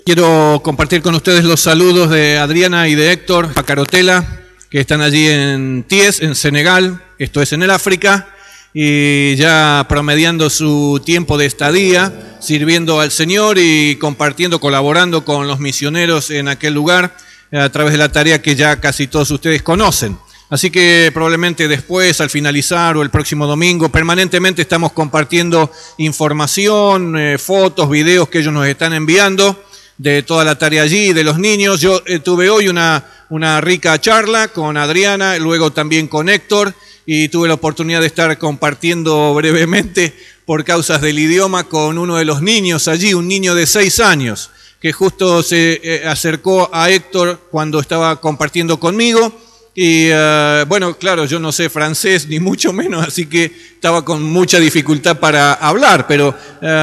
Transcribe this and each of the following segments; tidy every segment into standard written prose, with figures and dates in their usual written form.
Quiero compartir con ustedes los saludos de Adriana y de Héctor Pacarotela, que están allí en Thiès, en Senegal, esto es en el África, y ya promediando su tiempo de estadía, sirviendo al Señor y compartiendo, colaborando con los misioneros en aquel lugar, a través de la tarea que ya casi todos ustedes conocen. Así que probablemente después, al finalizar o el próximo domingo, permanentemente estamos compartiendo información, fotos, videos que ellos nos están enviando de toda la tarea allí, de los niños. Yo tuve hoy una rica charla con Adriana, luego también con Héctor, y tuve la oportunidad de estar compartiendo brevemente, por causas del idioma, con uno de los niños allí, un niño de 6 años, que justo se acercó a Héctor cuando estaba compartiendo conmigo. Y bueno, claro, yo no sé francés ni mucho menos, así que estaba con mucha dificultad para hablar, pero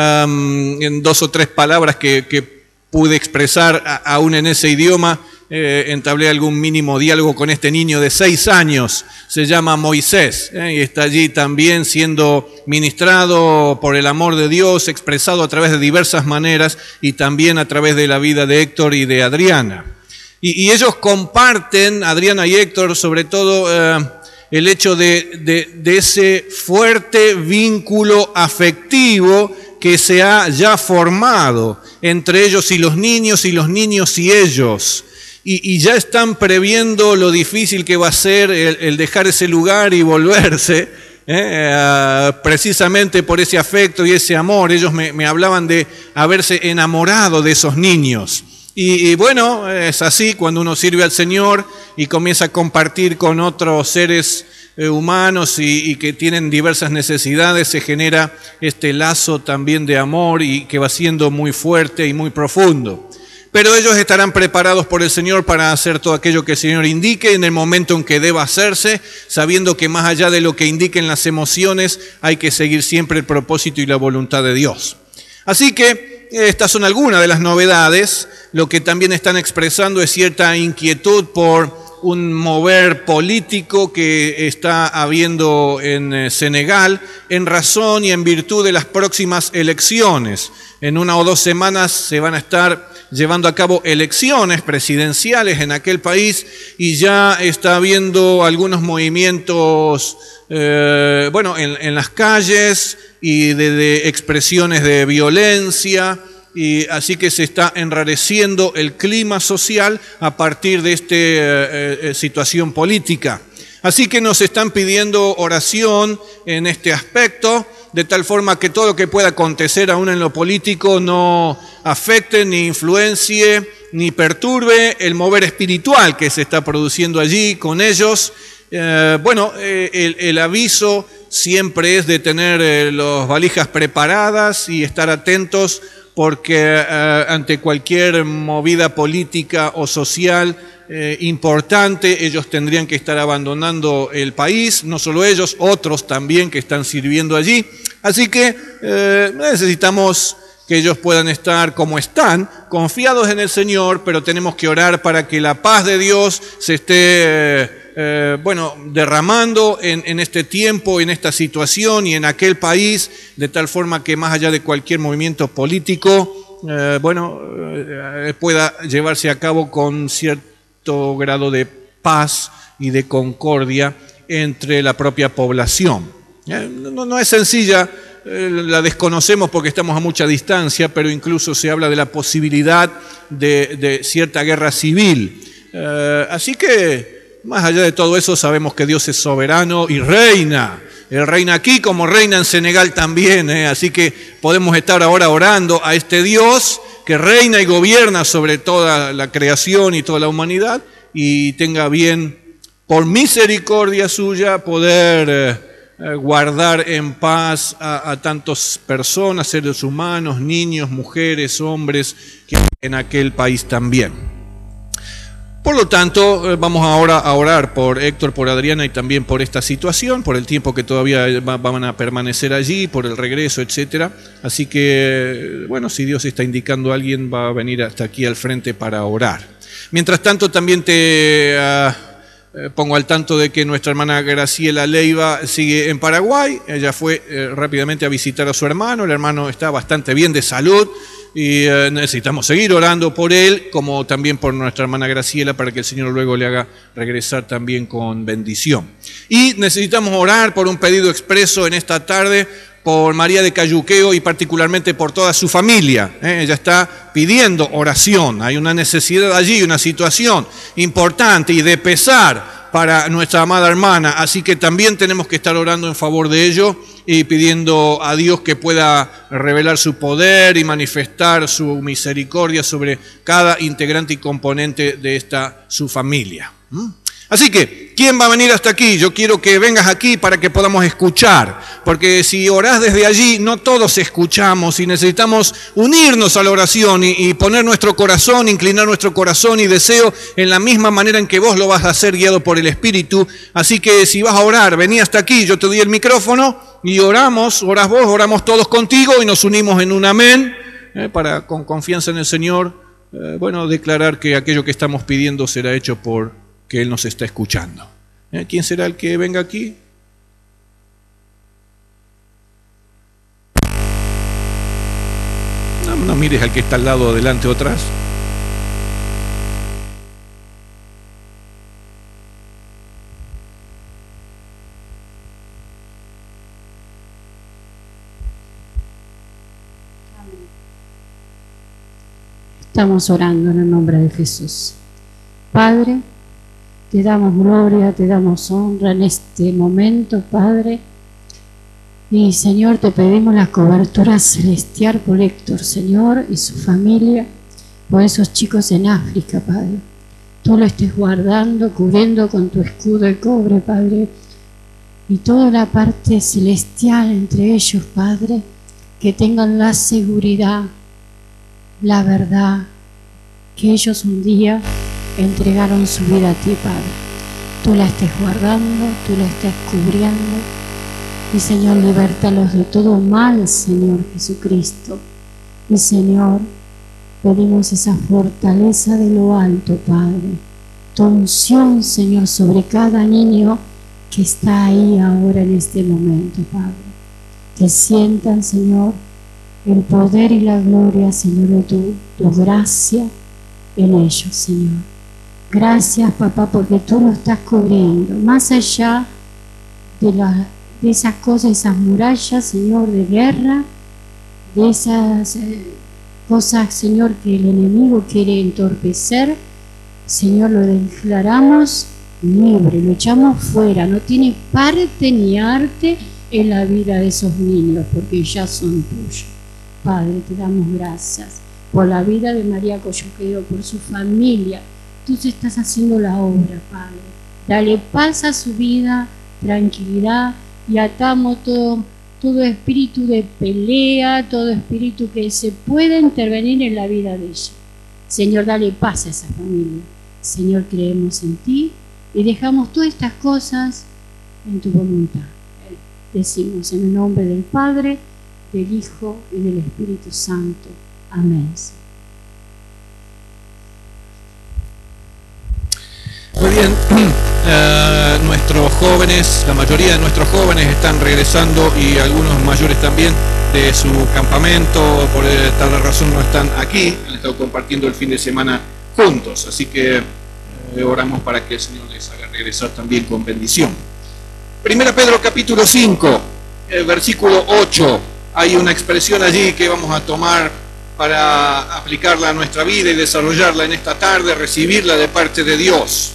en 2 o 3 palabras que pude expresar aún en ese idioma, entablé algún mínimo diálogo con este niño de 6 años, se llama Moisés, y está allí también siendo ministrado por el amor de Dios, expresado a través de diversas maneras y también a través de la vida de Héctor y de Adriana. Y ellos comparten, Adriana y Héctor, sobre todo el hecho de ese fuerte vínculo afectivo que se ha ya formado entre ellos y los niños y ellos. Y ya están previendo lo difícil que va a ser el dejar ese lugar y volverse, precisamente por ese afecto y ese amor. Ellos me hablaban de haberse enamorado de esos niños. Y bueno, es así cuando uno sirve al Señor y comienza a compartir con otros seres humanos y que tienen diversas necesidades, se genera este lazo también de amor y que va siendo muy fuerte y muy profundo. Pero ellos estarán preparados por el Señor para hacer todo aquello que el Señor indique en el momento en que deba hacerse, sabiendo que más allá de lo que indiquen las emociones, hay que seguir siempre el propósito y la voluntad de Dios. Así que estas son algunas de las novedades. Lo que también están expresando es cierta inquietud por un mover político que está habiendo en Senegal en razón y en virtud de las próximas elecciones. En 1 o 2 semanas se van a estar llevando a cabo elecciones presidenciales en aquel país y ya está habiendo algunos movimientos en las calles y de expresiones de violencia. Y así que se está enrareciendo el clima social a partir de esta situación política. Así que nos están pidiendo oración en este aspecto, de tal forma que todo lo que pueda acontecer aún en lo político no afecte, ni influencie, ni perturbe el mover espiritual que se está produciendo allí con ellos. El aviso siempre es de tener las valijas preparadas y estar atentos, porque ante cualquier movida política o social importante, ellos tendrían que estar abandonando el país, no solo ellos, otros también que están sirviendo allí. Así que necesitamos que ellos puedan estar como están, confiados en el Señor, pero tenemos que orar para que la paz de Dios se esté derramando en este tiempo, en esta situación y en aquel país, de tal forma que más allá de cualquier movimiento político, pueda llevarse a cabo con cierto grado de paz y de concordia entre la propia población. No es sencilla, la desconocemos porque estamos a mucha distancia, pero incluso se habla de la posibilidad de cierta guerra civil. Así que más allá de todo eso, sabemos que Dios es soberano y reina. Él reina aquí como reina en Senegal también, Así que podemos estar ahora orando a este Dios que reina y gobierna sobre toda la creación y toda la humanidad y tenga bien, por misericordia suya, poder guardar en paz a tantas personas, seres humanos, niños, mujeres, hombres, que hay en aquel país también. Por lo tanto, vamos ahora a orar por Héctor, por Adriana y también por esta situación, por el tiempo que todavía van a permanecer allí, por el regreso, etcétera. Así que, si Dios está indicando a alguien, va a venir hasta aquí al frente para orar. Mientras tanto, también te pongo al tanto de que nuestra hermana Graciela Leiva sigue en Paraguay. Ella fue rápidamente a visitar a su hermano. El hermano está bastante bien de salud. y necesitamos seguir orando por él, como también por nuestra hermana Graciela, para que el Señor luego le haga regresar también con bendición. Y necesitamos orar por un pedido expreso en esta tarde por María de Cayuqueo y particularmente por toda su familia. Ella está pidiendo oración. Hay una necesidad allí, una situación importante y de pesar para nuestra amada hermana. Así que también tenemos que estar orando en favor de ello y pidiendo a Dios que pueda revelar su poder y manifestar su misericordia sobre cada integrante y componente de esta su familia. Así que, ¿quién va a venir hasta aquí? Yo quiero que vengas aquí para que podamos escuchar, porque si orás desde allí, no todos escuchamos y necesitamos unirnos a la oración y poner nuestro corazón, inclinar nuestro corazón y deseo en la misma manera en que vos lo vas a hacer guiado por el Espíritu. Así que si vas a orar, vení hasta aquí, yo te doy el micrófono y oramos, orás vos, oramos todos contigo y nos unimos en un amén, para con confianza en el Señor, declarar que aquello que estamos pidiendo será hecho por que Él nos está escuchando. ¿Quién será el que venga aquí? No mires al que está al lado, adelante o atrás. Estamos orando en el nombre de Jesús. Padre, te damos gloria, te damos honra en este momento, Padre. Y, Señor, te pedimos la cobertura celestial por Héctor, Señor, y su familia, por esos chicos en África, Padre. Tú lo estés guardando, cubriendo con tu escudo de cobre, Padre. Y toda la parte celestial entre ellos, Padre, que tengan la seguridad, la verdad, que ellos un día entregaron su vida a ti, Padre. Tú la estés guardando, tú la estés cubriendo. Y, Señor, libértalos de todo mal, Señor Jesucristo. Y, Señor, pedimos esa fortaleza de lo alto, Padre. Tu unción, Señor, sobre cada niño que está ahí ahora en este momento, Padre. Que sientan, Señor, el poder y la gloria, Señor, de tu gracia en ellos, Señor. Gracias, papá, porque tú lo estás cubriendo. Más allá de esas cosas, esas murallas, Señor, de guerra, de esas cosas, Señor, que el enemigo quiere entorpecer, Señor, lo declaramos libre, lo echamos fuera. No tiene parte ni arte en la vida de esos niños, porque ya son tuyos. Padre, te damos gracias por la vida de María Cayuqueo, por su familia. Tú estás haciendo la obra, Padre. Dale paz a su vida, tranquilidad, y atamos todo espíritu de pelea, todo espíritu que se pueda intervenir en la vida de ella. Señor, dale paz a esa familia. Señor, creemos en ti y dejamos todas estas cosas en tu voluntad. Decimos en el nombre del Padre, del Hijo y del Espíritu Santo. Amén. Muy bien, nuestros jóvenes, la mayoría de nuestros jóvenes están regresando y algunos mayores también de su campamento, por tal razón no están aquí, han estado compartiendo el fin de semana juntos, así que oramos para que el Señor les haga regresar también con bendición. Primera Pedro capítulo 5, versículo 8, hay una expresión allí que vamos a tomar para aplicarla a nuestra vida y desarrollarla en esta tarde, recibirla de parte de Dios.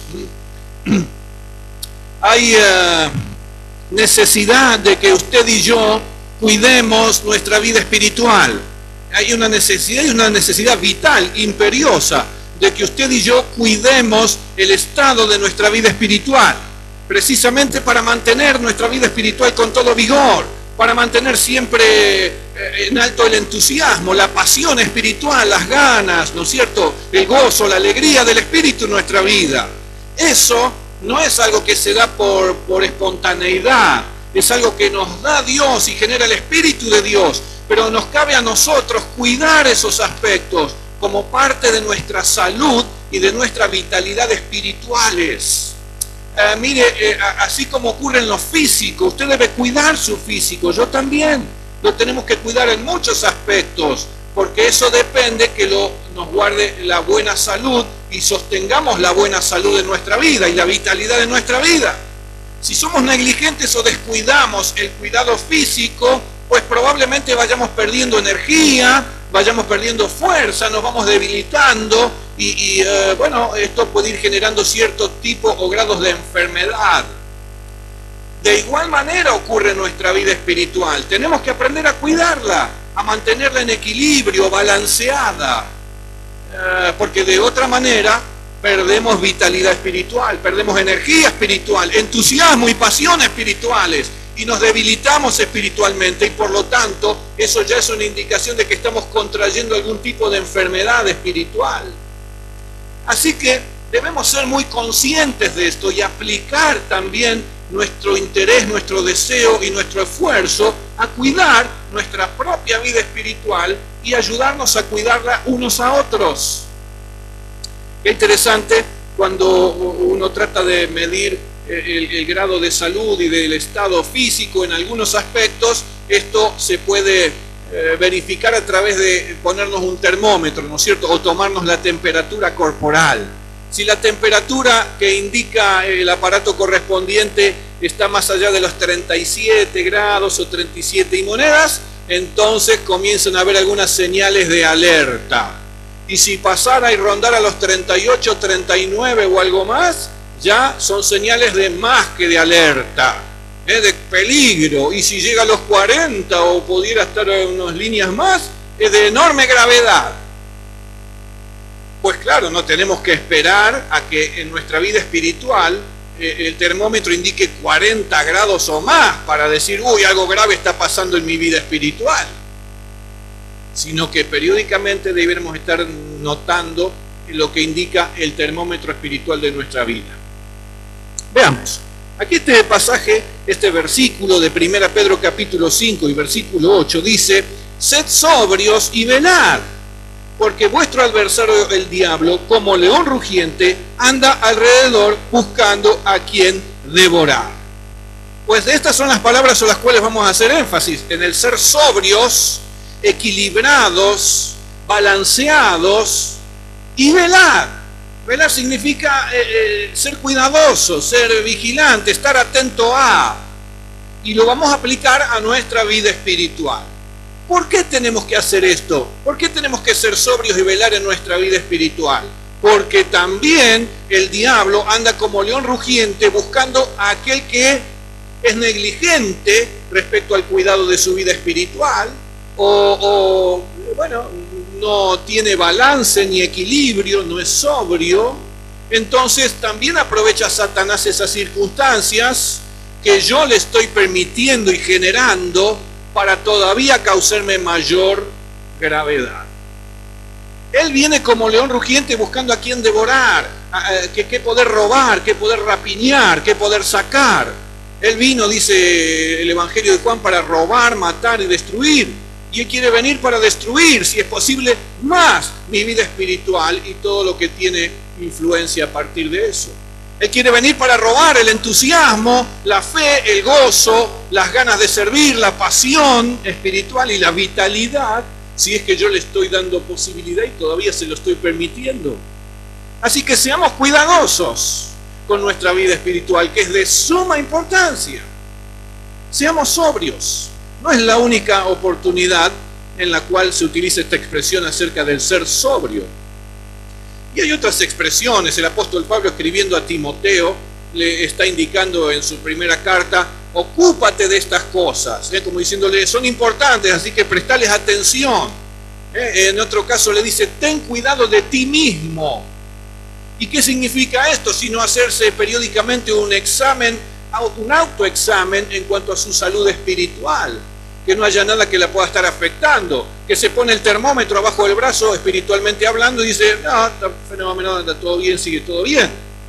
Hay necesidad de que usted y yo cuidemos nuestra vida espiritual. Hay una necesidad vital, imperiosa, de que usted y yo cuidemos el estado de nuestra vida espiritual, precisamente para mantener nuestra vida espiritual con todo vigor, para mantener siempre en alto el entusiasmo, la pasión espiritual, las ganas, ¿no es cierto?, el gozo, la alegría del Espíritu en nuestra vida. Eso no es algo que se da por espontaneidad, es algo que nos da Dios y genera el Espíritu de Dios, pero nos cabe a nosotros cuidar esos aspectos como parte de nuestra salud y de nuestra vitalidad espirituales. Así como ocurre en lo físico, usted debe cuidar su físico, yo también. Lo tenemos que cuidar en muchos aspectos, porque eso depende que nos guarde la buena salud y sostengamos la buena salud de nuestra vida y la vitalidad de nuestra vida. Si somos negligentes o descuidamos el cuidado físico, pues probablemente vayamos perdiendo energía, vayamos perdiendo fuerza, nos vamos debilitando y esto puede ir generando cierto tipo o grados de enfermedad. De igual manera ocurre en nuestra vida espiritual. Tenemos que aprender a cuidarla, a mantenerla en equilibrio, balanceada, porque de otra manera perdemos vitalidad espiritual, perdemos energía espiritual, entusiasmo y pasión espirituales, y nos debilitamos espiritualmente, y por lo tanto eso ya es una indicación de que estamos contrayendo algún tipo de enfermedad espiritual. Así que debemos ser muy conscientes de esto y aplicar también nuestro interés, nuestro deseo y nuestro esfuerzo a cuidar nuestra propia vida espiritual y ayudarnos a cuidarla unos a otros. Qué interesante cuando uno trata de medir el grado de salud y del estado físico en algunos aspectos. Esto se puede verificar a través de ponernos un termómetro, ¿no es cierto? O tomarnos la temperatura corporal. Si la temperatura que indica el aparato correspondiente está más allá de los 37 grados o 37 y monedas, entonces comienzan a haber algunas señales de alerta. Y si pasara y rondara los 38, 39 o algo más, ya son señales de más que de alerta, de peligro. Y si llega a los 40 o pudiera estar en unas líneas más, es de enorme gravedad. Pues claro, no tenemos que esperar a que en nuestra vida espiritual el termómetro indique 40 grados o más para decir, uy, algo grave está pasando en mi vida espiritual. Sino que periódicamente debemos estar notando lo que indica el termómetro espiritual de nuestra vida. Veamos, aquí este pasaje, este versículo de 1 Pedro capítulo 5 y versículo 8 dice, sed sobrios y velad, porque vuestro adversario el diablo, como león rugiente, anda alrededor buscando a quien devorar. Pues estas son las palabras en las cuales vamos a hacer énfasis, en el ser sobrios, equilibrados, balanceados y velar. Velar significa ser cuidadoso, ser vigilante, estar atento a. Y lo vamos a aplicar a nuestra vida espiritual. ¿Por qué tenemos que hacer esto? ¿Por qué tenemos que ser sobrios y velar en nuestra vida espiritual? Porque también el diablo anda como león rugiente buscando a aquel que es negligente respecto al cuidado de su vida espiritual o no tiene balance ni equilibrio, no es sobrio. Entonces también aprovecha Satanás esas circunstancias que yo le estoy permitiendo y generando para todavía causarme mayor gravedad. Él viene como león rugiente buscando a quien devorar, que poder robar, que poder rapiñar, que poder sacar. Él vino, dice el Evangelio de Juan, para robar, matar y destruir. Y Él quiere venir para destruir, si es posible, más mi vida espiritual y todo lo que tiene influencia a partir de eso. Él quiere venir para robar el entusiasmo, la fe, el gozo, las ganas de servir, la pasión espiritual y la vitalidad, si es que yo le estoy dando posibilidad y todavía se lo estoy permitiendo. Así que seamos cuidadosos con nuestra vida espiritual, que es de suma importancia. Seamos sobrios. No es la única oportunidad en la cual se utiliza esta expresión acerca del ser sobrio. Y hay otras expresiones. El apóstol Pablo, escribiendo a Timoteo, le está indicando en su primera carta, ocúpate de estas cosas, como diciéndole, son importantes, así que prestales atención. En otro caso le dice, ten cuidado de ti mismo. ¿Y qué significa esto? Sino hacerse periódicamente un examen, un autoexamen en cuanto a su salud espiritual, que no haya nada que la pueda estar afectando, que se pone el termómetro abajo del brazo espiritualmente hablando y dice, no, está fenómeno, anda todo bien, sigue todo bien.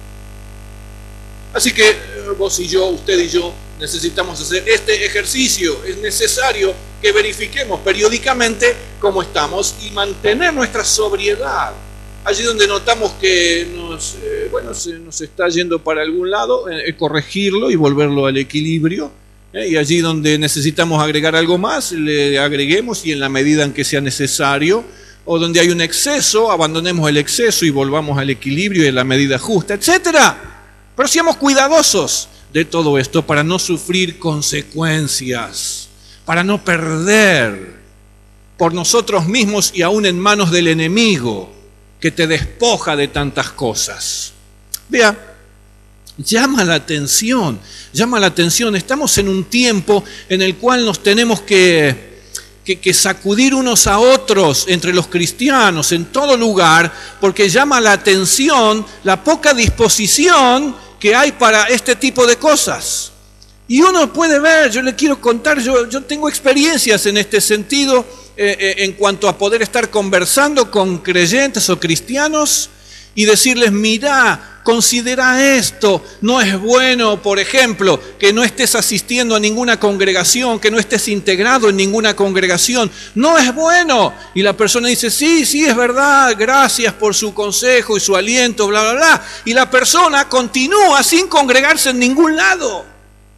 Así que vos y yo, usted y yo, necesitamos hacer este ejercicio. Es necesario que verifiquemos periódicamente cómo estamos y mantener nuestra sobriedad. Allí donde notamos que se nos está yendo para algún lado, corregirlo y volverlo al equilibrio. Y allí donde necesitamos agregar algo más, le agreguemos y en la medida en que sea necesario, o donde hay un exceso, abandonemos el exceso y volvamos al equilibrio y a la medida justa, etc. Pero seamos cuidadosos de todo esto para no sufrir consecuencias, para no perder por nosotros mismos y aún en manos del enemigo que te despoja de tantas cosas. Vea, llama la atención, estamos en un tiempo en el cual nos tenemos que sacudir unos a otros entre los cristianos en todo lugar, porque llama la atención la poca disposición que hay para este tipo de cosas. Y uno puede ver, yo le quiero contar, yo tengo experiencias en este sentido, en cuanto a poder estar conversando con creyentes o cristianos y decirles, mirá, considera esto, no es bueno, por ejemplo, que no estés asistiendo a ninguna congregación, que no estés integrado en ninguna congregación, no es bueno. Y la persona dice, sí, es verdad, gracias por su consejo y su aliento, bla, bla, bla. Y la persona continúa sin congregarse en ningún lado.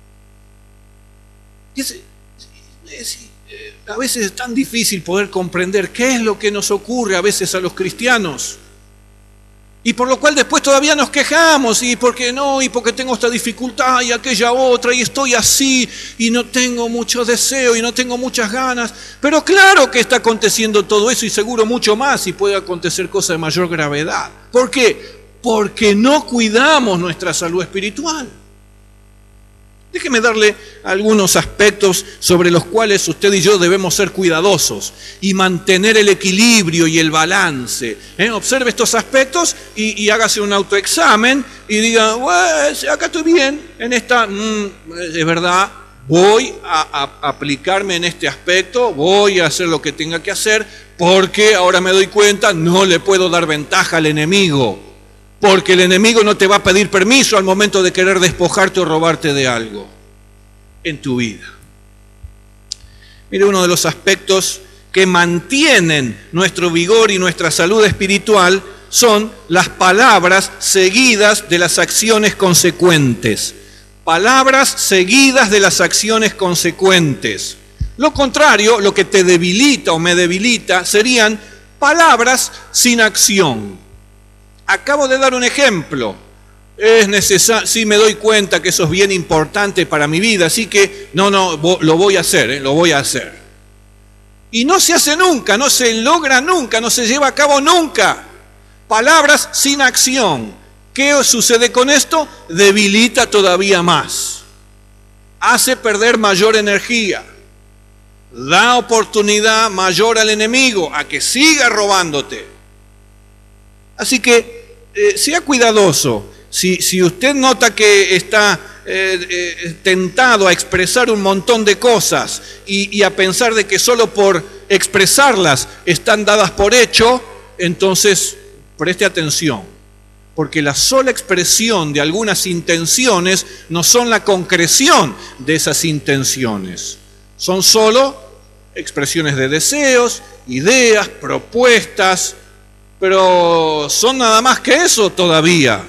A veces es tan difícil poder comprender qué es lo que nos ocurre a veces a los cristianos. Y por lo cual después todavía nos quejamos, y por qué no, y porque tengo esta dificultad y aquella otra, y estoy así, y no tengo mucho deseo, y no tengo muchas ganas. Pero claro que está aconteciendo todo eso, y seguro mucho más, y puede acontecer cosas de mayor gravedad. ¿Por qué? Porque no cuidamos nuestra salud espiritual. Déjeme darle algunos aspectos sobre los cuales usted y yo debemos ser cuidadosos y mantener el equilibrio y el balance. Observe estos aspectos y hágase un autoexamen y diga, acá estoy bien, en esta, es verdad, voy a aplicarme en este aspecto, voy a hacer lo que tenga que hacer, porque ahora me doy cuenta, no le puedo dar ventaja al enemigo. Porque el enemigo no te va a pedir permiso al momento de querer despojarte o robarte de algo en tu vida. Mire, uno de los aspectos que mantienen nuestro vigor y nuestra salud espiritual son las palabras seguidas de las acciones consecuentes. Palabras seguidas de las acciones consecuentes. Lo contrario, lo que te debilita o me debilita, serían palabras sin acción. Acabo de dar un ejemplo. Es necesario, sí me doy cuenta que eso es bien importante para mi vida, así que lo voy a hacer, lo voy a hacer. Y no se hace nunca, no se logra nunca, no se lleva a cabo nunca. Palabras sin acción. ¿Qué sucede con esto? Debilita todavía más. Hace perder mayor energía. Da oportunidad mayor al enemigo a que siga robándote. Así que sea cuidadoso. Si usted nota que está tentado a expresar un montón de cosas y a pensar de que solo por expresarlas están dadas por hecho, entonces preste atención. Porque la sola expresión de algunas intenciones no son la concreción de esas intenciones. Son solo expresiones de deseos, ideas, propuestas, pero son nada más que eso todavía.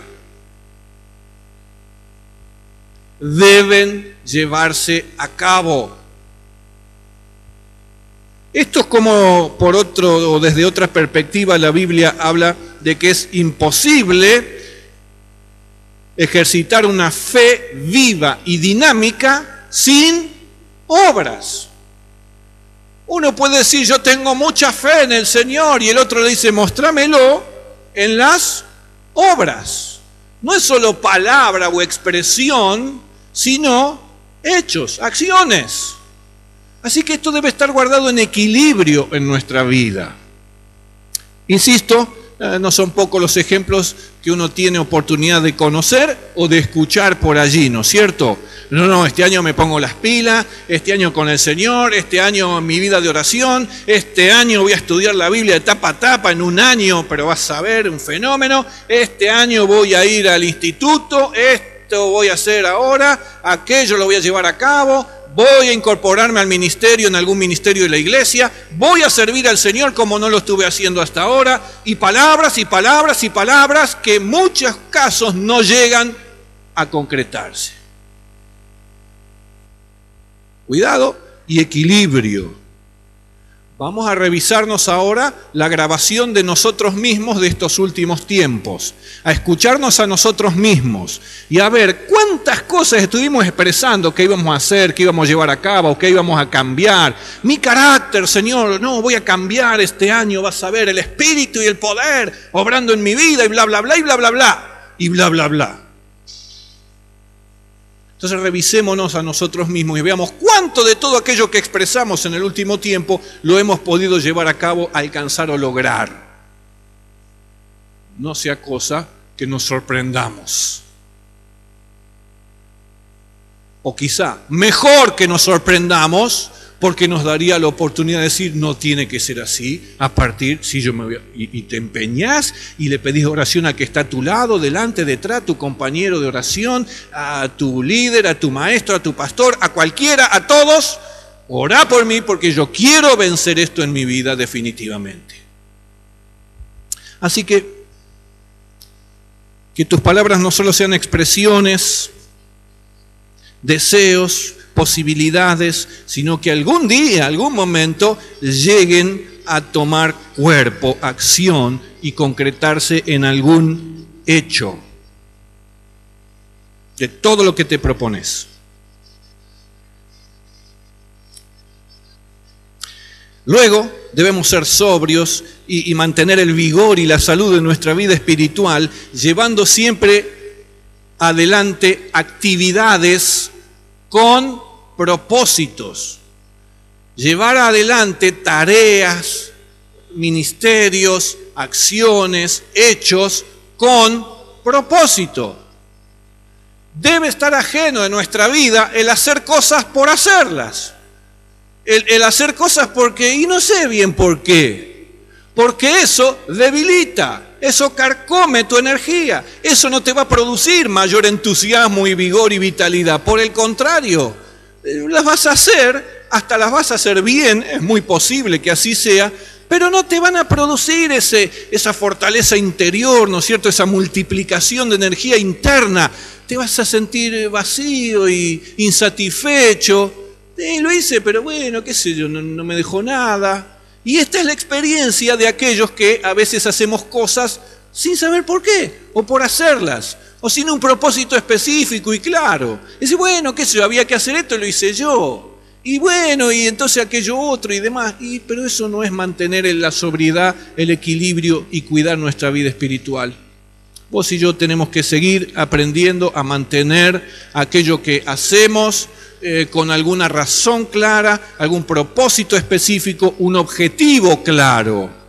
Deben llevarse a cabo. Esto es como por otro o desde otra perspectiva la Biblia habla de que es imposible ejercitar una fe viva y dinámica sin obras. Uno puede decir, yo tengo mucha fe en el Señor, y el otro le dice, mostrámelo en las obras. No es solo palabra o expresión, sino hechos, acciones. Así que esto debe estar guardado en equilibrio en nuestra vida. Insisto, no son pocos los ejemplos que uno tiene oportunidad de conocer o de escuchar por allí, ¿no es cierto? No, este año me pongo las pilas, este año con el Señor, este año mi vida de oración, este año voy a estudiar la Biblia de tapa a tapa en un año, pero vas a ver un fenómeno, este año voy a ir al instituto, esto voy a hacer ahora, aquello lo voy a llevar a cabo, voy a incorporarme al ministerio, en algún ministerio de la iglesia, voy a servir al Señor como no lo estuve haciendo hasta ahora, y palabras y palabras y palabras que en muchos casos no llegan a concretarse. cuidado, y equilibrio. Vamos a revisarnos ahora la grabación de nosotros mismos de estos últimos tiempos, a escucharnos a nosotros mismos y a ver cuántas cosas estuvimos expresando que íbamos a hacer, que íbamos a llevar a cabo, que íbamos a cambiar. Mi carácter, Señor, no, voy a cambiar este año, vas a ver el espíritu y el poder obrando en mi vida y bla, bla, bla, y bla, bla, bla, y bla, bla, bla. Entonces revisémonos a nosotros mismos y veamos cuánto de todo aquello que expresamos en el último tiempo lo hemos podido llevar a cabo, alcanzar o lograr. No sea cosa que nos sorprendamos. O quizá mejor que nos sorprendamos, porque nos daría la oportunidad de decir, no tiene que ser así, a partir, si yo me voy y te empeñás y le pedís oración al que está a tu lado, delante, detrás, tu compañero de oración, a tu líder, a tu maestro, a tu pastor, a cualquiera, a todos, orá por mí porque yo quiero vencer esto en mi vida definitivamente. Así que tus palabras no solo sean expresiones, deseos, posibilidades, sino que algún día, algún momento, lleguen a tomar cuerpo, acción y concretarse en algún hecho de todo lo que te propones. Luego, debemos ser sobrios y mantener el vigor y la salud de nuestra vida espiritual, llevando siempre adelante actividades con propósitos, llevar adelante tareas, ministerios, acciones, hechos con propósito. Debe estar ajeno de nuestra vida el hacer cosas por hacerlas, el hacer cosas porque, y no sé bien por qué, porque eso debilita, eso carcome tu energía, eso no te va a producir mayor entusiasmo y vigor y vitalidad, por el contrario, las vas a hacer, hasta las vas a hacer bien, es muy posible que así sea, pero no te van a producir esa fortaleza interior, ¿no es cierto?, esa multiplicación de energía interna. Te vas a sentir vacío y insatisfecho. Lo hice, pero bueno, qué sé yo, no me dejó nada. Y esta es la experiencia de aquellos que a veces hacemos cosas sin saber por qué, o por hacerlas, o sin un propósito específico y claro. Dice, bueno, qué sé yo, había que hacer esto, lo hice yo. Y bueno, y entonces aquello otro y demás. Pero eso no es mantener la sobriedad, el equilibrio y cuidar nuestra vida espiritual. Vos y yo tenemos que seguir aprendiendo a mantener aquello que hacemos con alguna razón clara, algún propósito específico, un objetivo claro.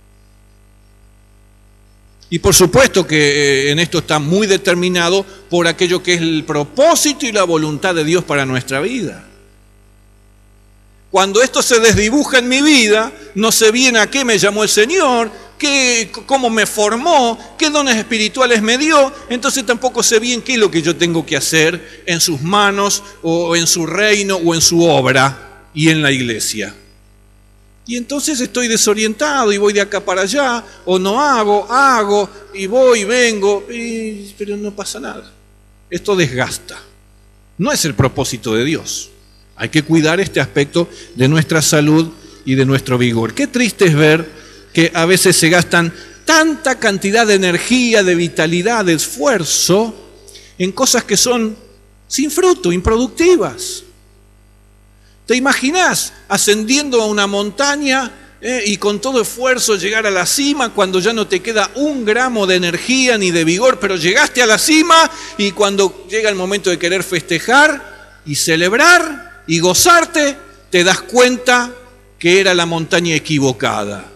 Y por supuesto que en esto está muy determinado por aquello que es el propósito y la voluntad de Dios para nuestra vida. Cuando esto se desdibuja en mi vida, no sé bien a qué me llamó el Señor, cómo me formó, qué dones espirituales me dio, entonces tampoco sé bien qué es lo que yo tengo que hacer en sus manos o en su reino o en su obra y en la iglesia. Y entonces estoy desorientado y voy de acá para allá, o no hago, y voy y vengo, pero no pasa nada. Esto desgasta. No es el propósito de Dios. Hay que cuidar este aspecto de nuestra salud y de nuestro vigor. Qué triste es ver que a veces se gastan tanta cantidad de energía, de vitalidad, de esfuerzo en cosas que son sin fruto, improductivas. ¿Te imaginás ascendiendo a una montaña y con todo esfuerzo llegar a la cima cuando ya no te queda un gramo de energía ni de vigor, pero llegaste a la cima y cuando llega el momento de querer festejar y celebrar y gozarte, te das cuenta que era la montaña equivocada?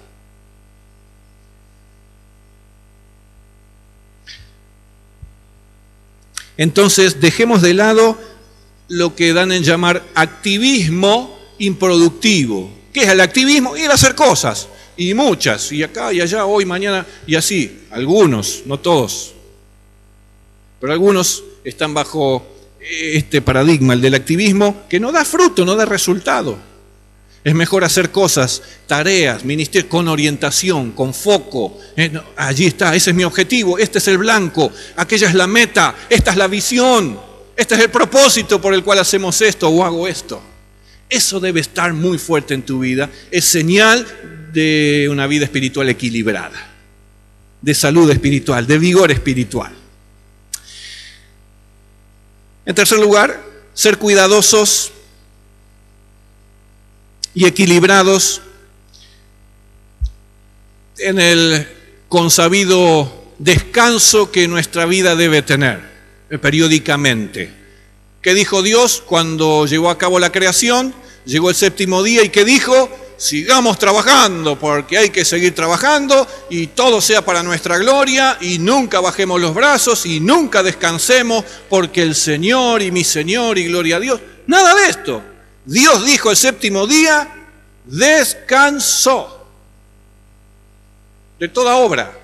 Entonces dejemos de lado lo que dan en llamar activismo improductivo. ¿Qué es el activismo? Ir a hacer cosas, y muchas, y acá y allá, hoy, mañana, y así. Algunos, no todos, pero algunos están bajo este paradigma, el del activismo, que no da fruto, no da resultado. Es mejor hacer cosas, tareas, ministerios, con orientación, con foco. Allí está, ese es mi objetivo, este es el blanco, aquella es la meta, esta es la visión. Este es el propósito por el cual hacemos esto o hago esto. Eso debe estar muy fuerte en tu vida. Es señal de una vida espiritual equilibrada, de salud espiritual, de vigor espiritual. En tercer lugar, ser cuidadosos y equilibrados en el consabido descanso que nuestra vida debe tener periódicamente. ¿Qué dijo Dios cuando llevó a cabo la creación? Llegó el séptimo día y ¿qué dijo? Sigamos trabajando, porque hay que seguir trabajando y todo sea para nuestra gloria y nunca bajemos los brazos y nunca descansemos porque el Señor y mi Señor y gloria a Dios. Nada de esto. Dios dijo el séptimo día, descansó de toda obra.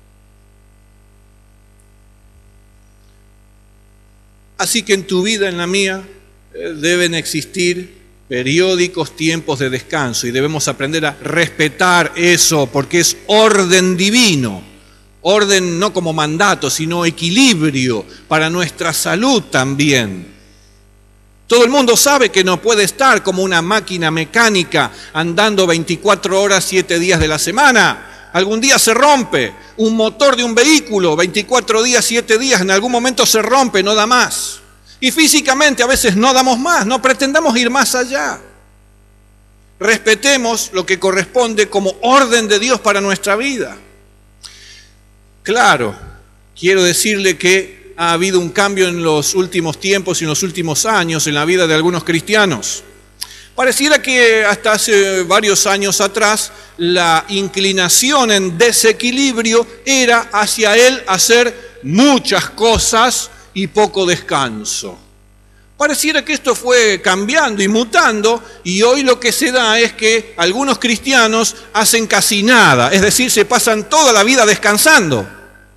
Así que en tu vida, en la mía, deben existir periódicos tiempos de descanso y debemos aprender a respetar eso porque es orden divino, orden no como mandato, sino equilibrio para nuestra salud también. Todo el mundo sabe que no puede estar como una máquina mecánica andando 24 horas, 7 días de la semana. Algún día se rompe. Un motor de un vehículo, 24 días, 7 días, en algún momento se rompe, no da más. Y físicamente a veces no damos más, no pretendamos ir más allá. Respetemos lo que corresponde como orden de Dios para nuestra vida. Claro, quiero decirle que ha habido un cambio en los últimos tiempos y en los últimos años en la vida de algunos cristianos. Pareciera que hasta hace varios años atrás la inclinación en desequilibrio era hacia él hacer muchas cosas y poco descanso. Pareciera que esto fue cambiando y mutando y hoy lo que se da es que algunos cristianos hacen casi nada, es decir, se pasan toda la vida descansando.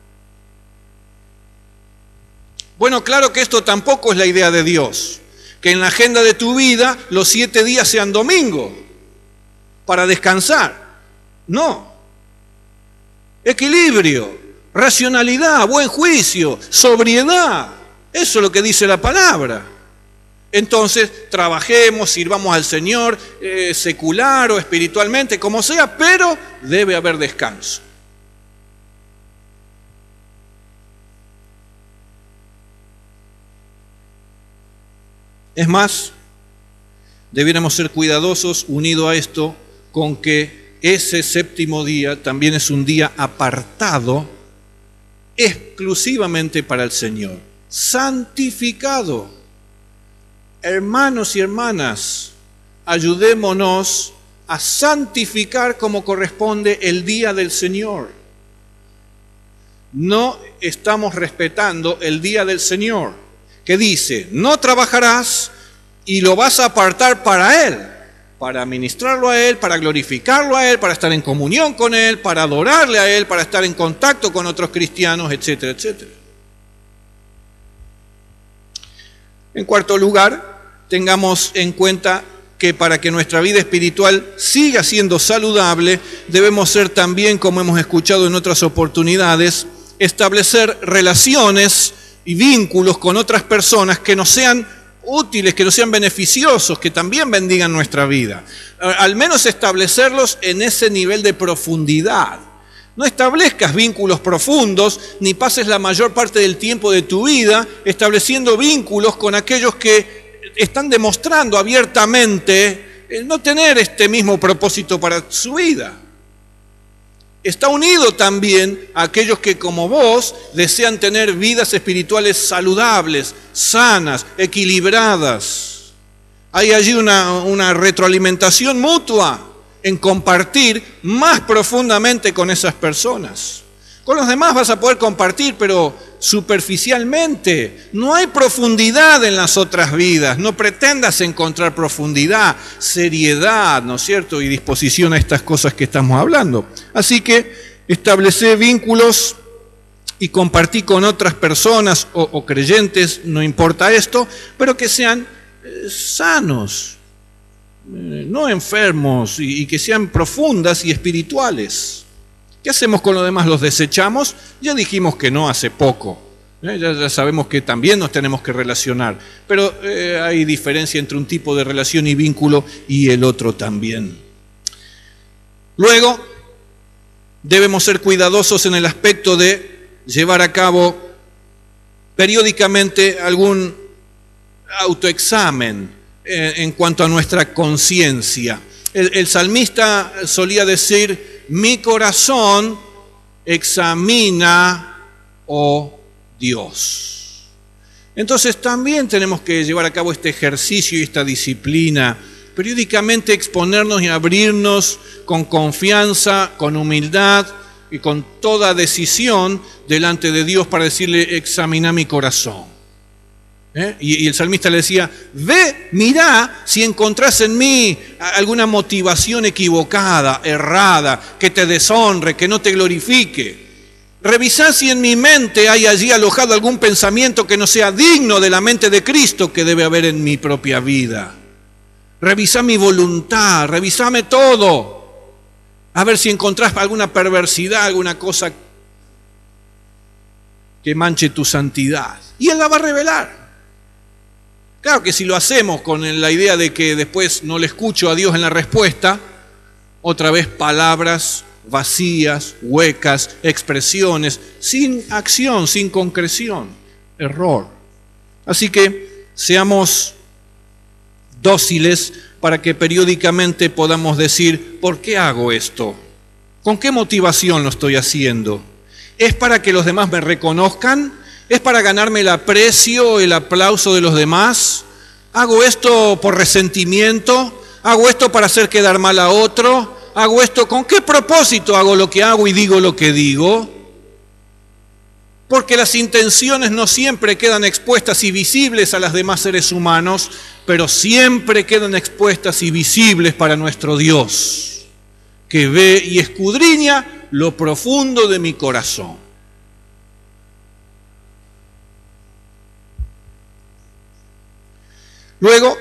Bueno, claro que esto tampoco es la idea de Dios, que en la agenda de tu vida los 7 días sean domingo para descansar. No. Equilibrio. Racionalidad, buen juicio, sobriedad. Eso es lo que dice la palabra. Entonces, trabajemos, sirvamos al Señor, secular o espiritualmente, como sea, pero debe haber descanso. Es más, debiéramos ser cuidadosos, unido a esto, con que ese séptimo día también es un día apartado exclusivamente para el Señor, santificado. Hermanos y hermanas, ayudémonos a santificar como corresponde el día del Señor. No estamos respetando el día del Señor, que dice, no trabajarás y lo vas a apartar para Él, para ministrarlo a Él, para glorificarlo a Él, para estar en comunión con Él, para adorarle a Él, para estar en contacto con otros cristianos, etcétera, etcétera. En cuarto lugar, tengamos en cuenta que para que nuestra vida espiritual siga siendo saludable, debemos ser también, como hemos escuchado en otras oportunidades, establecer relaciones y vínculos con otras personas que nos sean útiles, que nos sean beneficiosos, que también bendigan nuestra vida. Al menos establecerlos en ese nivel de profundidad. No establezcas vínculos profundos, ni pases la mayor parte del tiempo de tu vida estableciendo vínculos con aquellos que están demostrando abiertamente no tener este mismo propósito para su vida. Está unido también a aquellos que como vos desean tener vidas espirituales saludables, sanas, equilibradas. Hay allí una retroalimentación mutua en compartir más profundamente con esas personas. Con los demás vas a poder compartir, pero superficialmente. No hay profundidad en las otras vidas. No pretendas encontrar profundidad, seriedad, ¿no es cierto? Y disposición a estas cosas que estamos hablando. Así que establecer vínculos y compartir con otras personas o creyentes, no importa esto, pero que sean sanos, no enfermos y que sean profundas y espirituales. ¿Qué hacemos con lo demás? ¿Los desechamos? Ya dijimos que no hace poco. Ya sabemos que también nos tenemos que relacionar, pero hay diferencia entre un tipo de relación y vínculo y el otro también. Luego, debemos ser cuidadosos en el aspecto de llevar a cabo periódicamente algún autoexamen en cuanto a nuestra conciencia. El salmista solía decir: mi corazón examina, oh Dios. Entonces también tenemos que llevar a cabo este ejercicio y esta disciplina, periódicamente exponernos y abrirnos con confianza, con humildad y con toda decisión delante de Dios para decirle: examina mi corazón. Y el salmista le decía: ve, mirá si encontrás en mí alguna motivación equivocada, errada, que te deshonre, que no te glorifique. Revisá si en mi mente hay allí alojado algún pensamiento que no sea digno de la mente de Cristo que debe haber en mi propia vida. Revisá mi voluntad, revisame todo. A ver si encontrás alguna perversidad, alguna cosa que manche tu santidad. Y Él la va a revelar. Claro que si lo hacemos con la idea de que después no le escucho a Dios en la respuesta, otra vez palabras vacías, huecas, expresiones, sin acción, sin concreción, error. Así que seamos dóciles para que periódicamente podamos decir: ¿por qué hago esto? ¿Con qué motivación lo estoy haciendo? ¿Es para que los demás me reconozcan? ¿Es para ganarme el aprecio, el aplauso de los demás? ¿Hago esto por resentimiento? ¿Hago esto para hacer quedar mal a otro? ¿Hago esto? ¿Con qué propósito hago lo que hago y digo lo que digo? Porque las intenciones no siempre quedan expuestas y visibles a los demás seres humanos, pero siempre quedan expuestas y visibles para nuestro Dios, que ve y escudriña lo profundo de mi corazón. Luego,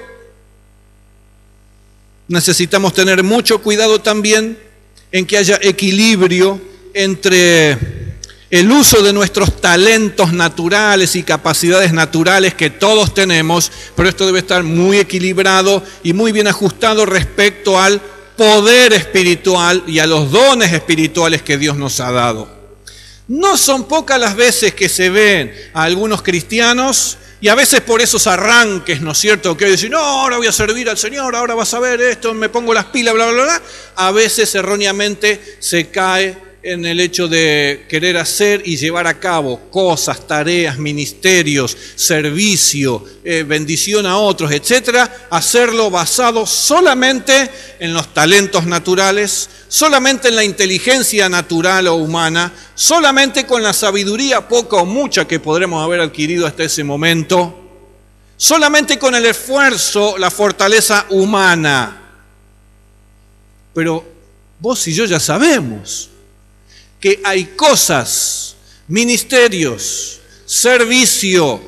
necesitamos tener mucho cuidado también en que haya equilibrio entre el uso de nuestros talentos naturales y capacidades naturales que todos tenemos, pero esto debe estar muy equilibrado y muy bien ajustado respecto al poder espiritual y a los dones espirituales que Dios nos ha dado. No son pocas las veces que se ven a algunos cristianos, y a veces por esos arranques, ¿no es cierto?, que hoy dicen: no, ahora voy a servir al Señor, ahora vas a ver esto, me pongo las pilas, bla, bla, bla. A veces erróneamente se cae en el hecho de querer hacer y llevar a cabo cosas, tareas, ministerios, servicio, bendición a otros, etcétera, hacerlo basado solamente en los talentos naturales, solamente en la inteligencia natural o humana, solamente con la sabiduría poca o mucha que podremos haber adquirido hasta ese momento, solamente con el esfuerzo, la fortaleza humana. Pero vos y yo ya sabemos que hay cosas, ministerios, servicio,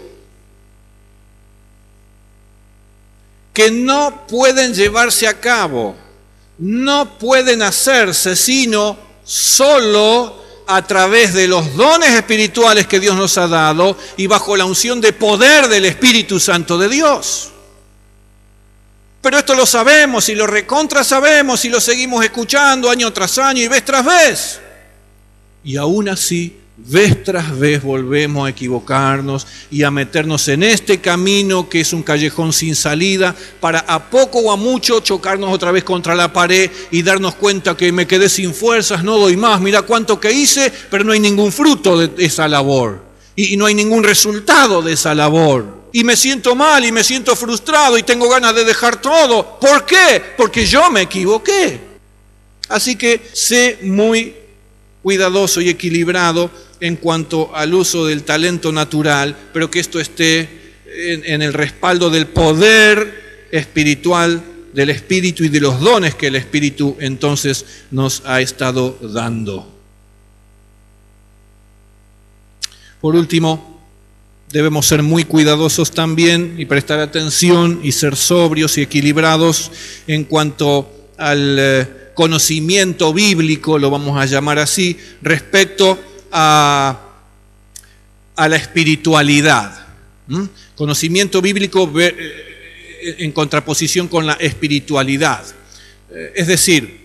que no pueden llevarse a cabo, no pueden hacerse sino solo a través de los dones espirituales que Dios nos ha dado y bajo la unción de poder del Espíritu Santo de Dios. Pero esto lo sabemos y lo recontra sabemos y lo seguimos escuchando año tras año y vez tras vez. Y aún así, vez tras vez volvemos a equivocarnos y a meternos en este camino que es un callejón sin salida para a poco o a mucho chocarnos otra vez contra la pared y darnos cuenta que me quedé sin fuerzas, no doy más, mira cuánto que hice, pero no hay ningún fruto de esa labor y no hay ningún resultado de esa labor. Y me siento mal y me siento frustrado y tengo ganas de dejar todo. ¿Por qué? Porque yo me equivoqué. Así que sé muy cuidadoso y equilibrado en cuanto al uso del talento natural, pero que esto esté en el respaldo del poder espiritual, del Espíritu y de los dones que el Espíritu entonces nos ha estado dando. Por último, debemos ser muy cuidadosos también y prestar atención y ser sobrios y equilibrados en cuanto al conocimiento bíblico, lo vamos a llamar así, respecto a a la espiritualidad. Conocimiento bíblico en contraposición con la espiritualidad. Es decir,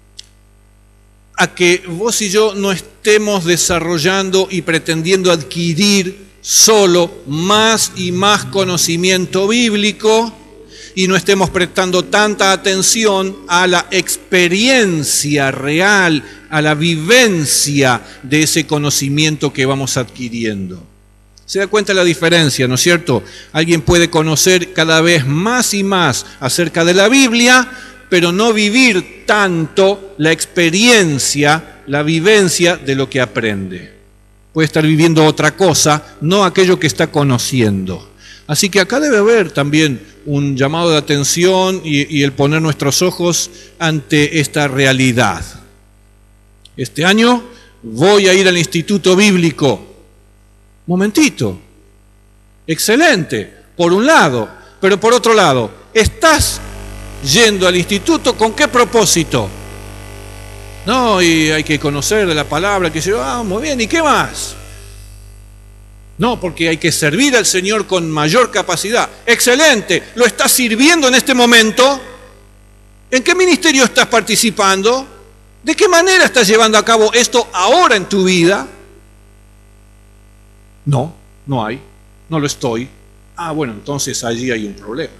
a que vos y yo no estemos desarrollando y pretendiendo adquirir solo más y más conocimiento bíblico y no estemos prestando tanta atención a la experiencia real, a la vivencia de ese conocimiento que vamos adquiriendo. ¿Se da cuenta la diferencia, no es cierto? Alguien puede conocer cada vez más y más acerca de la Biblia, pero no vivir tanto la experiencia, la vivencia de lo que aprende. Puede estar viviendo otra cosa, no aquello que está conociendo. Así que acá debe haber también un llamado de atención y el poner nuestros ojos ante esta realidad. Este año voy a ir al Instituto Bíblico. Momentito. Excelente, por un lado. Pero por otro lado, ¿estás yendo al instituto con qué propósito? No, y hay que conocer de la palabra, que se muy bien, ¿y qué más? No, porque hay que servir al Señor con mayor capacidad. Excelente, ¿lo estás sirviendo en este momento? ¿En qué ministerio estás participando? ¿De qué manera estás llevando a cabo esto ahora en tu vida? No, no hay, no lo estoy. Bueno, entonces allí hay un problema.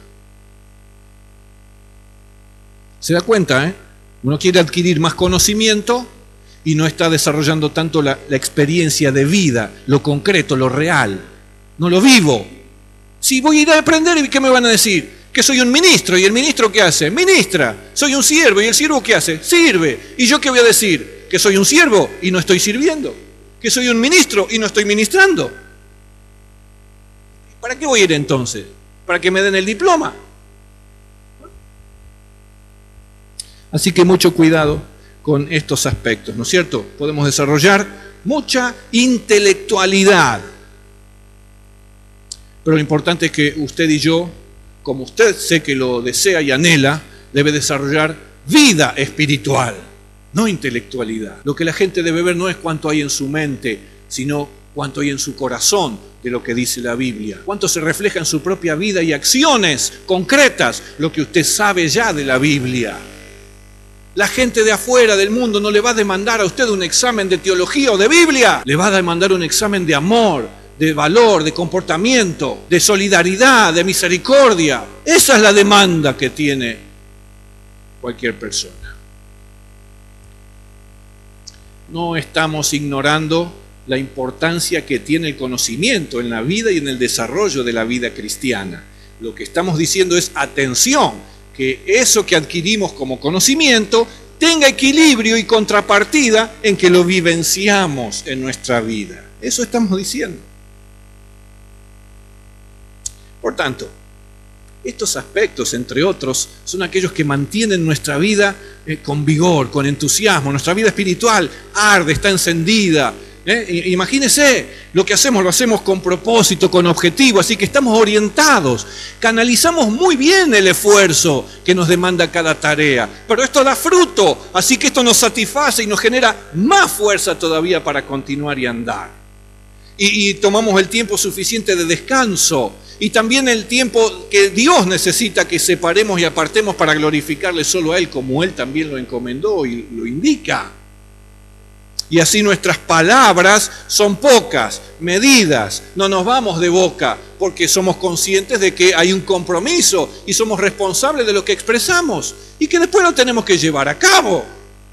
¿Se da cuenta, Uno quiere adquirir más conocimiento y no está desarrollando tanto la experiencia de vida, lo concreto, lo real. No lo vivo. Si voy a ir a aprender, ¿qué me van a decir? Que soy un ministro. ¿Y el ministro qué hace? Ministra. Soy un siervo. ¿Y el siervo qué hace? Sirve. ¿Y yo qué voy a decir? Que soy un siervo y no estoy sirviendo. Que soy un ministro y no estoy ministrando. ¿Para qué voy a ir entonces? ¿Para que me den el diploma? Así que mucho cuidado con estos aspectos, ¿no es cierto? Podemos desarrollar mucha intelectualidad. Pero lo importante es que usted y yo, como usted sé que lo desea y anhela, debe desarrollar vida espiritual, no intelectualidad. Lo que la gente debe ver no es cuánto hay en su mente, sino cuánto hay en su corazón de lo que dice la Biblia. Cuánto se refleja en su propia vida y acciones concretas, lo que usted sabe ya de la Biblia. La gente de afuera del mundo no le va a demandar a usted un examen de teología o de Biblia. Le va a demandar un examen de amor, de valor, de comportamiento, de solidaridad, de misericordia. Esa es la demanda que tiene cualquier persona. No estamos ignorando la importancia que tiene el conocimiento en la vida y en el desarrollo de la vida cristiana. Lo que estamos diciendo es atención, que eso que adquirimos como conocimiento tenga equilibrio y contrapartida en que lo vivenciamos en nuestra vida. Eso estamos diciendo. Por tanto, estos aspectos, entre otros, son aquellos que mantienen nuestra vida con vigor, con entusiasmo. Nuestra vida espiritual arde, está encendida. Imagínense, lo que hacemos lo hacemos con propósito, con objetivo, así que estamos orientados, canalizamos muy bien el esfuerzo que nos demanda cada tarea, pero esto da fruto, así que esto nos satisface y nos genera más fuerza todavía para continuar y andar. Y tomamos el tiempo suficiente de descanso y también el tiempo que Dios necesita que separemos y apartemos para glorificarle solo a Él, como Él también lo encomendó y lo indica. Y así nuestras palabras son pocas, medidas, no nos vamos de boca, porque somos conscientes de que hay un compromiso y somos responsables de lo que expresamos y que después lo tenemos que llevar a cabo.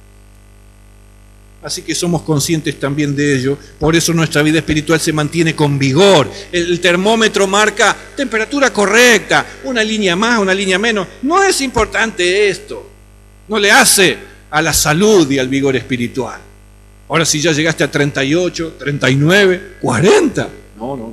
Así que somos conscientes también de ello, por eso nuestra vida espiritual se mantiene con vigor. El termómetro marca temperatura correcta, una línea más, una línea menos. No es importante esto, no le hace a la salud y al vigor espiritual. Ahora si ya llegaste a 38, 39, 40, no.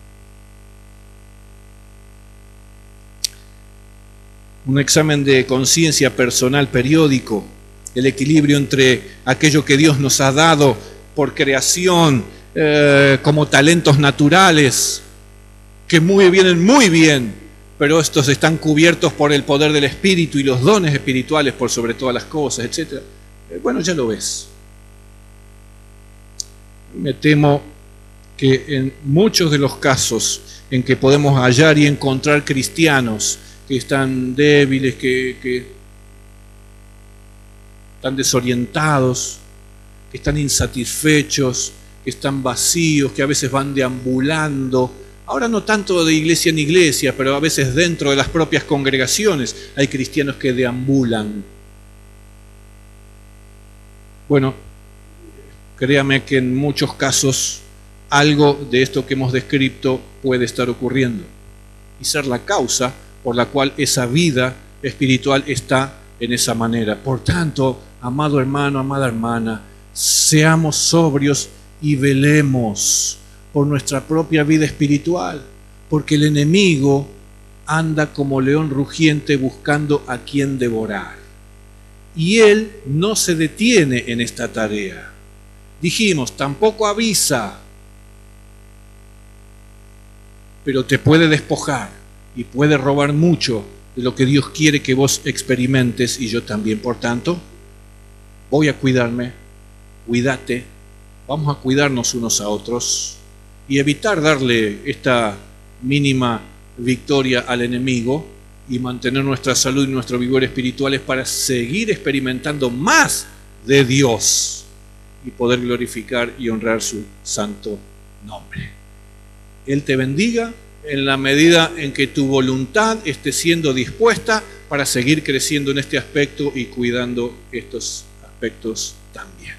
Un examen de conciencia personal periódico, el equilibrio entre aquello que Dios nos ha dado por creación, como talentos naturales, que vienen muy bien, pero estos están cubiertos por el poder del Espíritu y los dones espirituales por sobre todas las cosas, etc. Bueno, ya lo ves. Me temo que en muchos de los casos en que podemos hallar y encontrar cristianos que están débiles, que están desorientados, que están insatisfechos, que están vacíos, que a veces van deambulando. Ahora no tanto de iglesia en iglesia, pero a veces dentro de las propias congregaciones hay cristianos que deambulan. Bueno, créame que en muchos casos algo de esto que hemos descrito puede estar ocurriendo y ser la causa por la cual esa vida espiritual está en esa manera. Por tanto, amado hermano, amada hermana, seamos sobrios y velemos por nuestra propia vida espiritual, porque el enemigo anda como león rugiente buscando a quien devorar. Y él no se detiene en esta tarea. Dijimos, tampoco avisa, pero te puede despojar y puede robar mucho de lo que Dios quiere que vos experimentes y yo también. Por tanto, voy a cuidarme, cuídate, vamos a cuidarnos unos a otros y evitar darle esta mínima victoria al enemigo y mantener nuestra salud y nuestro vigor espirituales para seguir experimentando más de Dios y poder glorificar y honrar su santo nombre. Él te bendiga en la medida en que tu voluntad esté siendo dispuesta para seguir creciendo en este aspecto y cuidando estos aspectos también.